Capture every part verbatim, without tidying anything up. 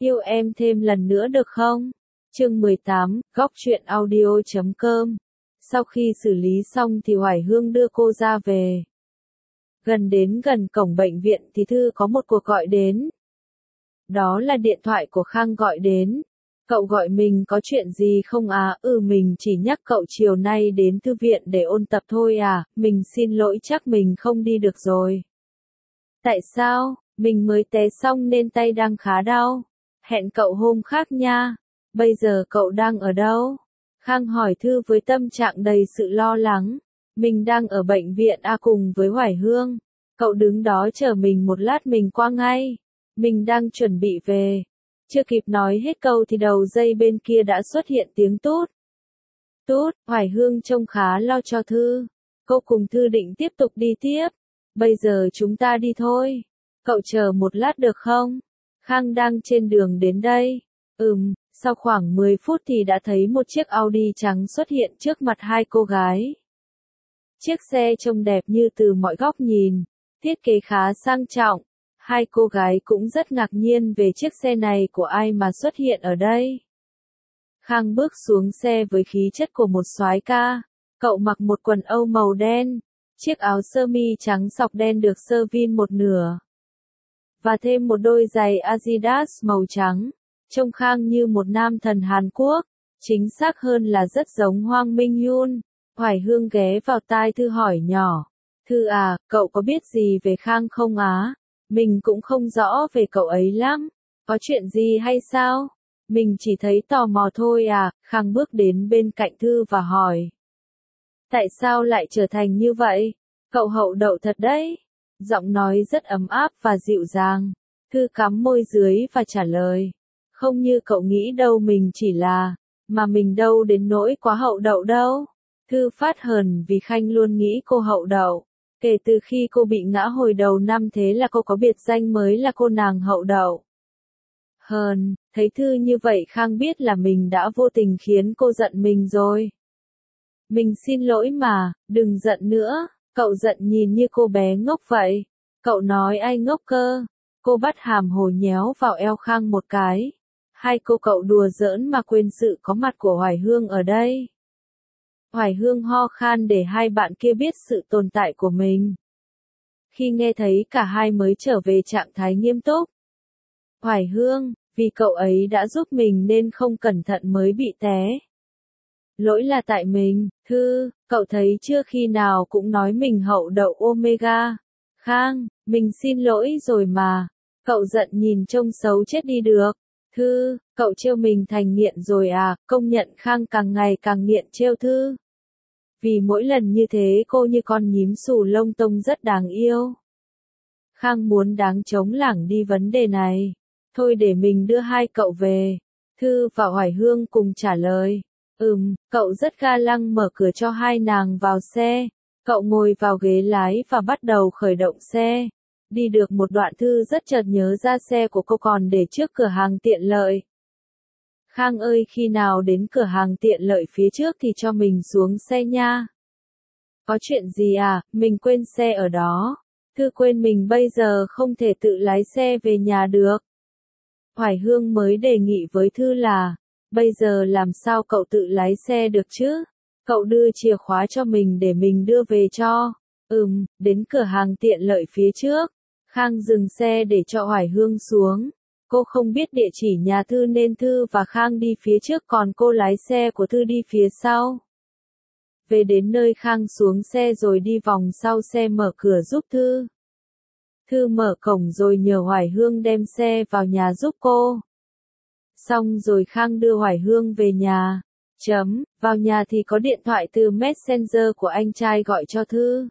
Yêu em thêm lần nữa được không? Chương mười tám, góc truyện audio chấm com. Sau khi xử lý xong thì Hoài Hương đưa cô ra về. Gần đến gần cổng bệnh viện thì Thư có một cuộc gọi đến. Đó là điện thoại của Khang gọi đến. Cậu gọi mình có chuyện gì không à? Ừ, mình chỉ nhắc cậu chiều nay đến thư viện để ôn tập thôi à, mình xin lỗi, chắc mình không đi được rồi. Tại sao? Mình mới té xong nên tay đang khá đau. Hẹn cậu hôm khác nha. Bây giờ cậu đang ở đâu? Khang hỏi Thư với tâm trạng đầy sự lo lắng. Mình đang ở bệnh viện A cùng với Hoài Hương. Cậu đứng đó chờ mình một lát, mình qua ngay. Mình đang chuẩn bị về. Chưa kịp nói hết câu thì đầu dây bên kia đã xuất hiện tiếng tút. Tút, Hoài Hương trông khá lo cho Thư. Cô cùng Thư định tiếp tục đi tiếp. Bây giờ chúng ta đi thôi. Cậu chờ một lát được không? Khang đang trên đường đến đây. Ừm, sau khoảng mười phút thì đã thấy một chiếc Audi trắng xuất hiện trước mặt hai cô gái. Chiếc xe trông đẹp như từ mọi góc nhìn, thiết kế khá sang trọng. Hai cô gái cũng rất ngạc nhiên về chiếc xe này của ai mà xuất hiện ở đây. Khang bước xuống xe với khí chất của một soái ca. Cậu mặc một quần âu màu đen, chiếc áo sơ mi trắng sọc đen được sơ vin một nửa, và thêm một đôi giày Adidas màu trắng. Trông Khang như một nam thần Hàn Quốc, chính xác hơn là rất giống Hoàng Minh Yoon. Hoài Hương ghé vào tai Thư hỏi nhỏ. Thư à, cậu có biết gì về Khang không á? Mình cũng không rõ về cậu ấy lắm. Có chuyện gì hay sao? Mình chỉ thấy tò mò thôi à. Khang bước đến bên cạnh Thư và hỏi. Tại sao lại trở thành như vậy? Cậu hậu đậu thật đấy. Giọng nói rất ấm áp và dịu dàng. Thư cắm môi dưới và trả lời. Không như cậu nghĩ đâu, mình chỉ là, mà mình đâu đến nỗi quá hậu đậu đâu. Thư phát hờn vì Khanh luôn nghĩ cô hậu đậu. Kể từ khi cô bị ngã hồi đầu năm, thế là cô có biệt danh mới là cô nàng hậu đậu. Hờn, thấy Thư như vậy Khang biết là mình đã vô tình khiến cô giận mình rồi. Mình xin lỗi mà, đừng giận nữa. Cậu giận nhìn như cô bé ngốc vậy. Cậu nói ai ngốc cơ? Cô bắt hàm hồ nhéo vào eo Khang một cái. Hai cô cậu đùa giỡn mà quên sự có mặt của Hoài Hương ở đây. Hoài Hương ho khan để hai bạn kia biết sự tồn tại của mình. Khi nghe thấy cả hai mới trở về trạng thái nghiêm túc. Hoài Hương, vì cậu ấy đã giúp mình nên không cẩn thận mới bị té. Lỗi là tại mình. Thư, cậu thấy chưa, khi nào cũng nói mình hậu đậu Omega. Khang, mình xin lỗi rồi mà. Cậu giận nhìn trông xấu chết đi được. Thư, cậu trêu mình thành nghiện rồi à? Công nhận Khang càng ngày càng nghiện trêu Thư. Vì mỗi lần như thế cô như con nhím xù lông tông rất đáng yêu. Khang muốn đáng chống lảng đi vấn đề này. Thôi để mình đưa hai cậu về. Thư và Hoài Hương cùng trả lời. Ừm, cậu rất ga lăng mở cửa cho hai nàng vào xe. Cậu ngồi vào ghế lái và bắt đầu khởi động xe. Đi được một đoạn Thư rất chợt nhớ ra xe của cô còn để trước cửa hàng tiện lợi. Khang ơi, khi nào đến cửa hàng tiện lợi phía trước thì cho mình xuống xe nha. Có chuyện gì à, mình quên xe ở đó. Thư quên mình bây giờ không thể tự lái xe về nhà được. Hoài Hương mới đề nghị với Thư là, bây giờ làm sao cậu tự lái xe được chứ? Cậu đưa chìa khóa cho mình để mình đưa về cho. Ừm, đến cửa hàng tiện lợi phía trước. Khang dừng xe để cho Hoài Hương xuống. Cô không biết địa chỉ nhà Thư nên Thư và Khang đi phía trước, còn cô lái xe của Thư đi phía sau. Về đến nơi Khang xuống xe rồi đi vòng sau xe mở cửa giúp Thư. Thư mở cổng rồi nhờ Hoài Hương đem xe vào nhà giúp cô. Xong rồi Khang đưa Hoài Hương về nhà. Chấm, vào nhà thì có điện thoại từ Messenger của anh trai gọi cho Thư.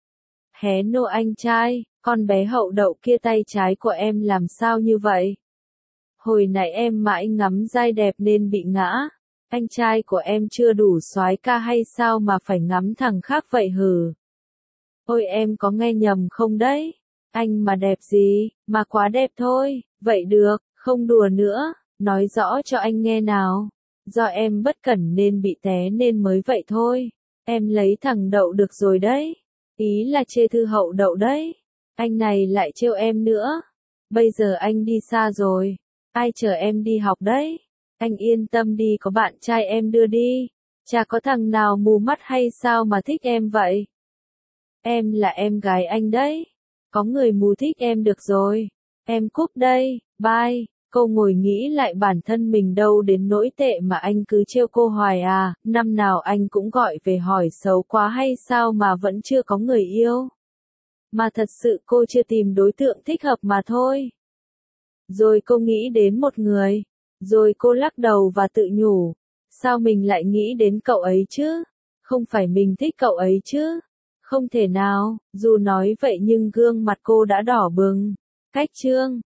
Hé nô anh trai, con bé hậu đậu kia tay trái của em làm sao như vậy? Hồi nãy em mãi ngắm giai đẹp nên bị ngã. Anh trai của em chưa đủ soái ca hay sao mà phải ngắm thằng khác vậy hử? Ôi em có nghe nhầm không đấy? Anh mà đẹp gì, mà quá đẹp thôi. Vậy được, không đùa nữa, nói rõ cho anh nghe nào. Do em bất cẩn nên bị té nên mới vậy thôi. Em lấy thằng đậu được rồi đấy. Ý là chê Thư hậu đậu đấy. Anh này lại trêu em nữa. Bây giờ anh đi xa rồi. Ai chờ em đi học đấy? Anh yên tâm đi, có bạn trai em đưa đi. Chả có thằng nào mù mắt hay sao mà thích em vậy? Em là em gái anh đấy. Có người mù thích em được rồi. Em cúp đây, bye. Cô ngồi nghĩ lại bản thân mình đâu đến nỗi tệ mà anh cứ trêu cô hoài à, năm nào anh cũng gọi về hỏi xấu quá hay sao mà vẫn chưa có người yêu. Mà thật sự cô chưa tìm đối tượng thích hợp mà thôi. Rồi cô nghĩ đến một người. Rồi cô lắc đầu và tự nhủ. Sao mình lại nghĩ đến cậu ấy chứ? Không phải mình thích cậu ấy chứ? Không thể nào, dù nói vậy nhưng gương mặt cô đã đỏ bừng. Cách chương